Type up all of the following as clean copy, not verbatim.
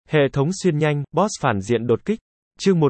Hệ thống xuyên nhanh, boss phản diện đột kích. Chương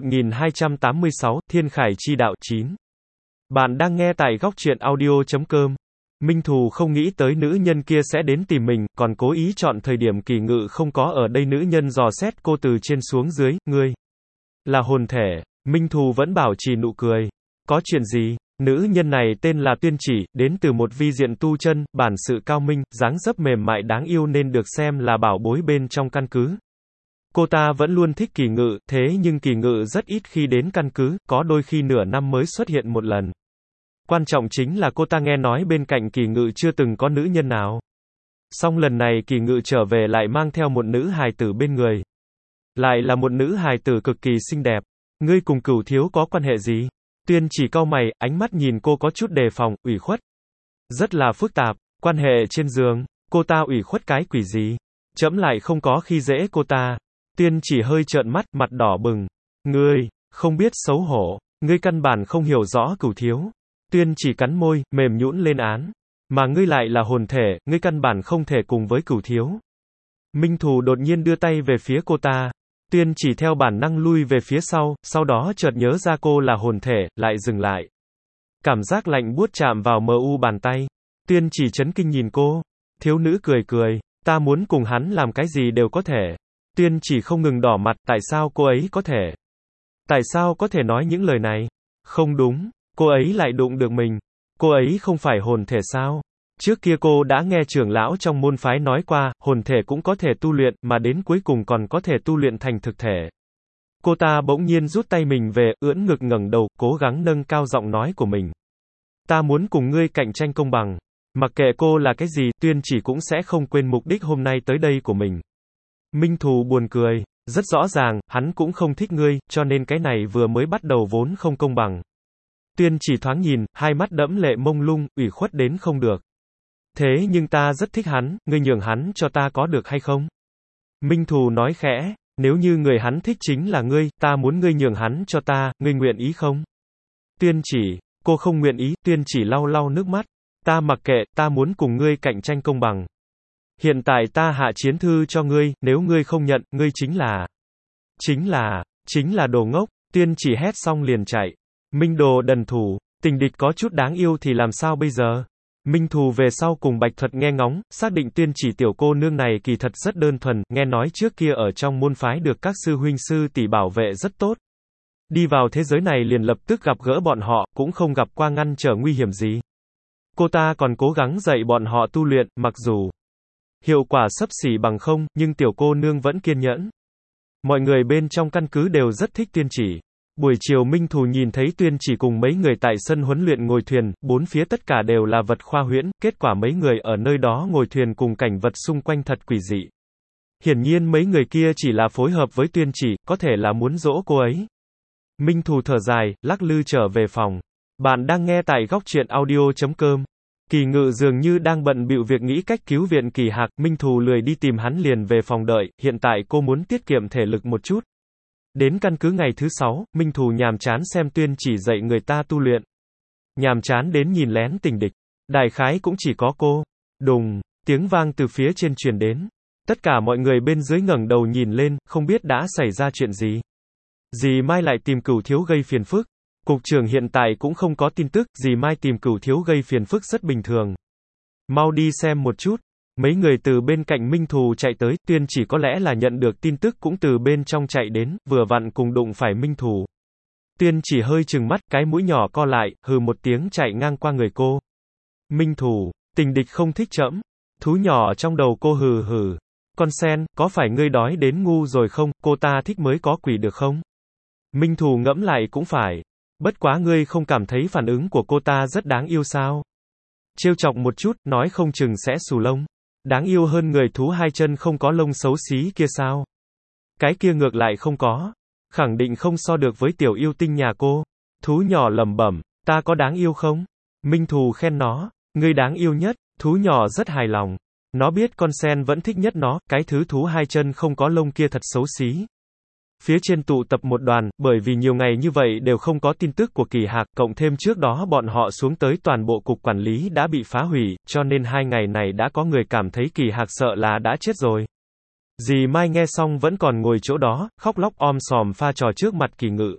1286, Thiên Khải chi đạo 9. Bạn đang nghe tại góc truyện audio.com. Minh Thù không nghĩ tới nữ nhân kia sẽ đến tìm mình, còn cố ý chọn thời điểm Kỳ Ngự không có ở đây. Nữ nhân dò xét cô từ trên xuống dưới, ngươi là hồn thể. Minh Thù vẫn bảo trì nụ cười. Có chuyện gì? Nữ nhân này tên là Tuyên Chỉ, đến từ một vi diện tu chân, bản sự cao minh, dáng dấp mềm mại đáng yêu nên được xem là bảo bối bên trong căn cứ. Cô ta vẫn luôn thích Kỳ Ngự, thế nhưng Kỳ Ngự rất ít khi đến căn cứ, có đôi khi nửa năm mới xuất hiện một lần. Quan trọng chính là cô ta nghe nói bên cạnh Kỳ Ngự chưa từng có nữ nhân nào. Song lần này Kỳ Ngự trở về lại mang theo một nữ hài tử bên người. Lại là một nữ hài tử cực kỳ xinh đẹp. Ngươi cùng Cửu Thiếu có quan hệ gì? Tuyên Chỉ cau mày, ánh mắt nhìn cô có chút đề phòng, ủy khuất. Rất là phức tạp, quan hệ trên giường, cô ta ủy khuất cái quỷ gì? Trẫm lại không có khi dễ cô ta. Tuyên Chỉ hơi trợn mắt, mặt đỏ bừng. Ngươi, không biết xấu hổ, ngươi căn bản không hiểu rõ Cửu Thiếu. Tuyên Chỉ cắn môi, mềm nhũn lên án. Mà ngươi lại là hồn thể, ngươi căn bản không thể cùng với Cửu Thiếu. Minh Thù đột nhiên đưa tay về phía cô ta. Tuyên Chỉ theo bản năng lui về phía sau đó chợt nhớ ra cô là hồn thể, lại dừng lại. Cảm giác lạnh buốt chạm vào mu bàn tay. Tuyên Chỉ chấn kinh nhìn cô. Thiếu nữ cười cười. Ta muốn cùng hắn làm cái gì đều có thể. Tuyên Chỉ không ngừng đỏ mặt, tại sao cô ấy có thể? Tại sao có thể nói những lời này? Không đúng, cô ấy lại đụng được mình. Cô ấy không phải hồn thể sao? Trước kia cô đã nghe trưởng lão trong môn phái nói qua, hồn thể cũng có thể tu luyện, mà đến cuối cùng còn có thể tu luyện thành thực thể. Cô ta bỗng nhiên rút tay mình về, ưỡn ngực ngẩng đầu, cố gắng nâng cao giọng nói của mình. Ta muốn cùng ngươi cạnh tranh công bằng. Mặc kệ cô là cái gì, Tuyên Chỉ cũng sẽ không quên mục đích hôm nay tới đây của mình. Minh Thù buồn cười. Rất rõ ràng, hắn cũng không thích ngươi, cho nên cái này vừa mới bắt đầu vốn không công bằng. Tuyên Chỉ thoáng nhìn, hai mắt đẫm lệ mông lung, ủy khuất đến không được. Thế nhưng ta rất thích hắn, ngươi nhường hắn cho ta có được hay không? Minh Thù nói khẽ, nếu như người hắn thích chính là ngươi, ta muốn ngươi nhường hắn cho ta, ngươi nguyện ý không? Tuyên Chỉ, cô không nguyện ý. Tuyên Chỉ lau lau nước mắt. Ta mặc kệ, ta muốn cùng ngươi cạnh tranh công bằng. Hiện tại ta hạ chiến thư cho ngươi, nếu ngươi không nhận, ngươi chính là đồ ngốc. Tuyên Chỉ hét xong liền chạy. Minh Đồ đần thủ, tình địch có chút đáng yêu thì làm sao bây giờ? Minh Thù về sau cùng Bạch Thuật nghe ngóng, xác định Tuyên Chỉ tiểu cô nương này kỳ thật rất đơn thuần, nghe nói trước kia ở trong môn phái được các sư huynh sư tỷ bảo vệ rất tốt. Đi vào thế giới này liền lập tức gặp gỡ bọn họ, cũng không gặp qua ngăn trở nguy hiểm gì. Cô ta còn cố gắng dạy bọn họ tu luyện, mặc dù hiệu quả xấp xỉ bằng không, nhưng tiểu cô nương vẫn kiên nhẫn. Mọi người bên trong căn cứ đều rất thích Tuyên Chỉ. Buổi chiều Minh Thù nhìn thấy Tuyên Chỉ cùng mấy người tại sân huấn luyện ngồi thuyền, bốn phía tất cả đều là vật khoa huyễn, kết quả mấy người ở nơi đó ngồi thuyền cùng cảnh vật xung quanh thật quỷ dị. Hiển nhiên mấy người kia chỉ là phối hợp với Tuyên Chỉ, có thể là muốn dỗ cô ấy. Minh Thù thở dài, lắc lư trở về phòng. Bạn đang nghe tại góc truyện audio.com. Kỳ Ngự dường như đang bận bịu việc nghĩ cách cứu viện Kỳ Hạc, Minh Thù lười đi tìm hắn liền về phòng đợi, hiện tại cô muốn tiết kiệm thể lực một chút. Đến căn cứ ngày thứ 6, Minh Thù nhàm chán xem Tuyên Chỉ dạy người ta tu luyện. Nhàm chán đến nhìn lén tình địch. Đại khái cũng chỉ có cô. Đùng, tiếng vang từ phía trên truyền đến. Tất cả mọi người bên dưới ngẩng đầu nhìn lên, không biết đã xảy ra chuyện gì. Dì Mai lại tìm Cửu Thiếu gây phiền phức. Cục trưởng hiện tại cũng không có tin tức, dì Mai tìm Cửu Thiếu gây phiền phức rất bình thường. Mau đi xem một chút. Mấy người từ bên cạnh Minh Thù chạy tới, Tuyên Chỉ có lẽ là nhận được tin tức cũng từ bên trong chạy đến, vừa vặn cùng đụng phải Minh Thù. Tuyên Chỉ hơi trừng mắt, cái mũi nhỏ co lại, hừ một tiếng chạy ngang qua người cô. Minh Thù, tình địch không thích trẫm. Thú nhỏ trong đầu cô hừ hừ. Con sen, có phải ngươi đói đến ngu rồi không, cô ta thích mới có quỷ được không? Minh Thù ngẫm lại cũng phải. Bất quá ngươi không cảm thấy phản ứng của cô ta rất đáng yêu sao? Trêu chọc một chút, nói không chừng sẽ xù lông. Đáng yêu hơn người thú hai chân không có lông xấu xí kia sao? Cái kia ngược lại không có. Khẳng định không so được với tiểu yêu tinh nhà cô. Thú nhỏ lẩm bẩm, ta có đáng yêu không? Minh Thù khen nó, ngươi đáng yêu nhất. Thú nhỏ rất hài lòng. Nó biết con sen vẫn thích nhất nó, cái thứ thú hai chân không có lông kia thật xấu xí. Phía trên tụ tập một đoàn, bởi vì nhiều ngày như vậy đều không có tin tức của Kỳ Hạc, cộng thêm trước đó bọn họ xuống tới toàn bộ cục quản lý đã bị phá hủy, cho nên 2 ngày này đã có người cảm thấy Kỳ Hạc sợ là đã chết rồi. Dì Mai nghe xong vẫn còn ngồi chỗ đó, khóc lóc om sòm pha trò trước mặt Kỳ Ngự.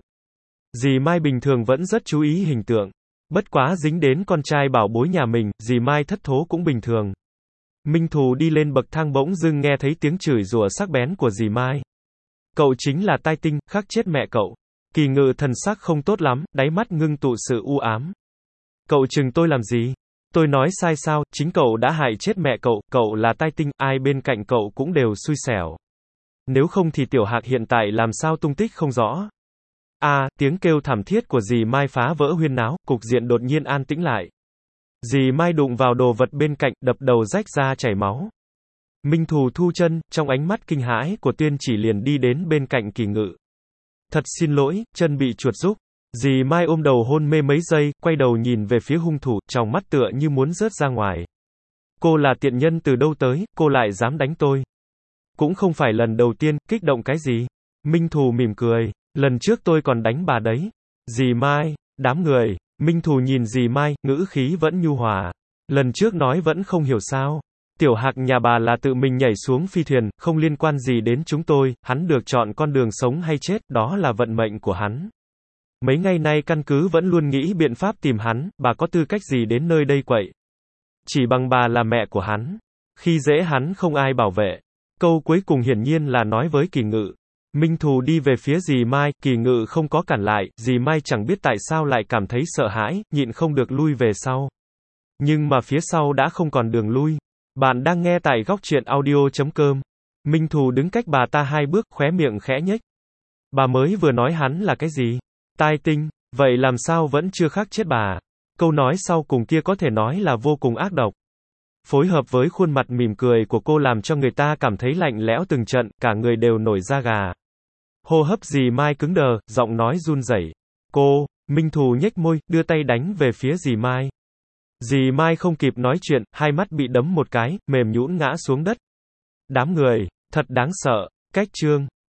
Dì Mai bình thường vẫn rất chú ý hình tượng. Bất quá dính đến con trai bảo bối nhà mình, dì Mai thất thố cũng bình thường. Minh Thù đi lên bậc thang bỗng dưng nghe thấy tiếng chửi rủa sắc bén của dì Mai. Cậu chính là tai tinh, khắc chết mẹ cậu. Kỳ Ngự thần sắc không tốt lắm, đáy mắt ngưng tụ sự u ám. Cậu chừng tôi làm gì? Tôi nói sai sao, chính cậu đã hại chết mẹ cậu là tai tinh, ai bên cạnh cậu cũng đều xui xẻo. Nếu không thì Tiểu Hạc hiện tại làm sao tung tích không rõ. Tiếng kêu thảm thiết của dì Mai phá vỡ huyên náo, cục diện đột nhiên an tĩnh lại. Dì Mai đụng vào đồ vật bên cạnh, đập đầu rách ra chảy máu. Minh Thù thu chân, trong ánh mắt kinh hãi của Tuyên Chỉ liền đi đến bên cạnh Kỳ Ngự. Thật xin lỗi, chân bị chuột rúc. Dì Mai ôm đầu hôn mê mấy giây, quay đầu nhìn về phía hung thủ, trong mắt tựa như muốn rớt ra ngoài. Cô là tiện nhân từ đâu tới, cô lại dám đánh tôi. Cũng không phải lần đầu tiên, kích động cái gì. Minh Thù mỉm cười, lần trước tôi còn đánh bà đấy. Dì Mai, đám người. Minh Thù nhìn dì Mai, ngữ khí vẫn nhu hòa. Lần trước nói vẫn không hiểu sao. Tiểu Hạc nhà bà là tự mình nhảy xuống phi thuyền, không liên quan gì đến chúng tôi, hắn được chọn con đường sống hay chết, đó là vận mệnh của hắn. Mấy ngày nay căn cứ vẫn luôn nghĩ biện pháp tìm hắn, bà có tư cách gì đến nơi đây quậy. Chỉ bằng bà là mẹ của hắn. Khi dễ hắn không ai bảo vệ. Câu cuối cùng hiển nhiên là nói với Kỳ Ngự. Minh Thù đi về phía dì Mai, Kỳ Ngự không có cản lại, dì Mai chẳng biết tại sao lại cảm thấy sợ hãi, nhịn không được lui về sau. Nhưng mà phía sau đã không còn đường lui. Bạn đang nghe tại góc truyện audio.com. Minh Thù đứng cách bà ta 2 bước, khóe miệng khẽ nhếch. Bà mới vừa nói hắn là cái gì? Tai tinh, vậy làm sao vẫn chưa khắc chết bà? Câu nói sau cùng kia có thể nói là vô cùng ác độc. Phối hợp với khuôn mặt mỉm cười của cô làm cho người ta cảm thấy lạnh lẽo từng trận, cả người đều nổi da gà. Hô hấp dì Mai cứng đờ, giọng nói run rẩy. Cô, Minh Thù nhếch môi, đưa tay đánh về phía dì Mai. Dì Mai không kịp nói chuyện, hai mắt bị đấm một cái, mềm nhũn ngã xuống đất. Đám người, thật đáng sợ. Cách chương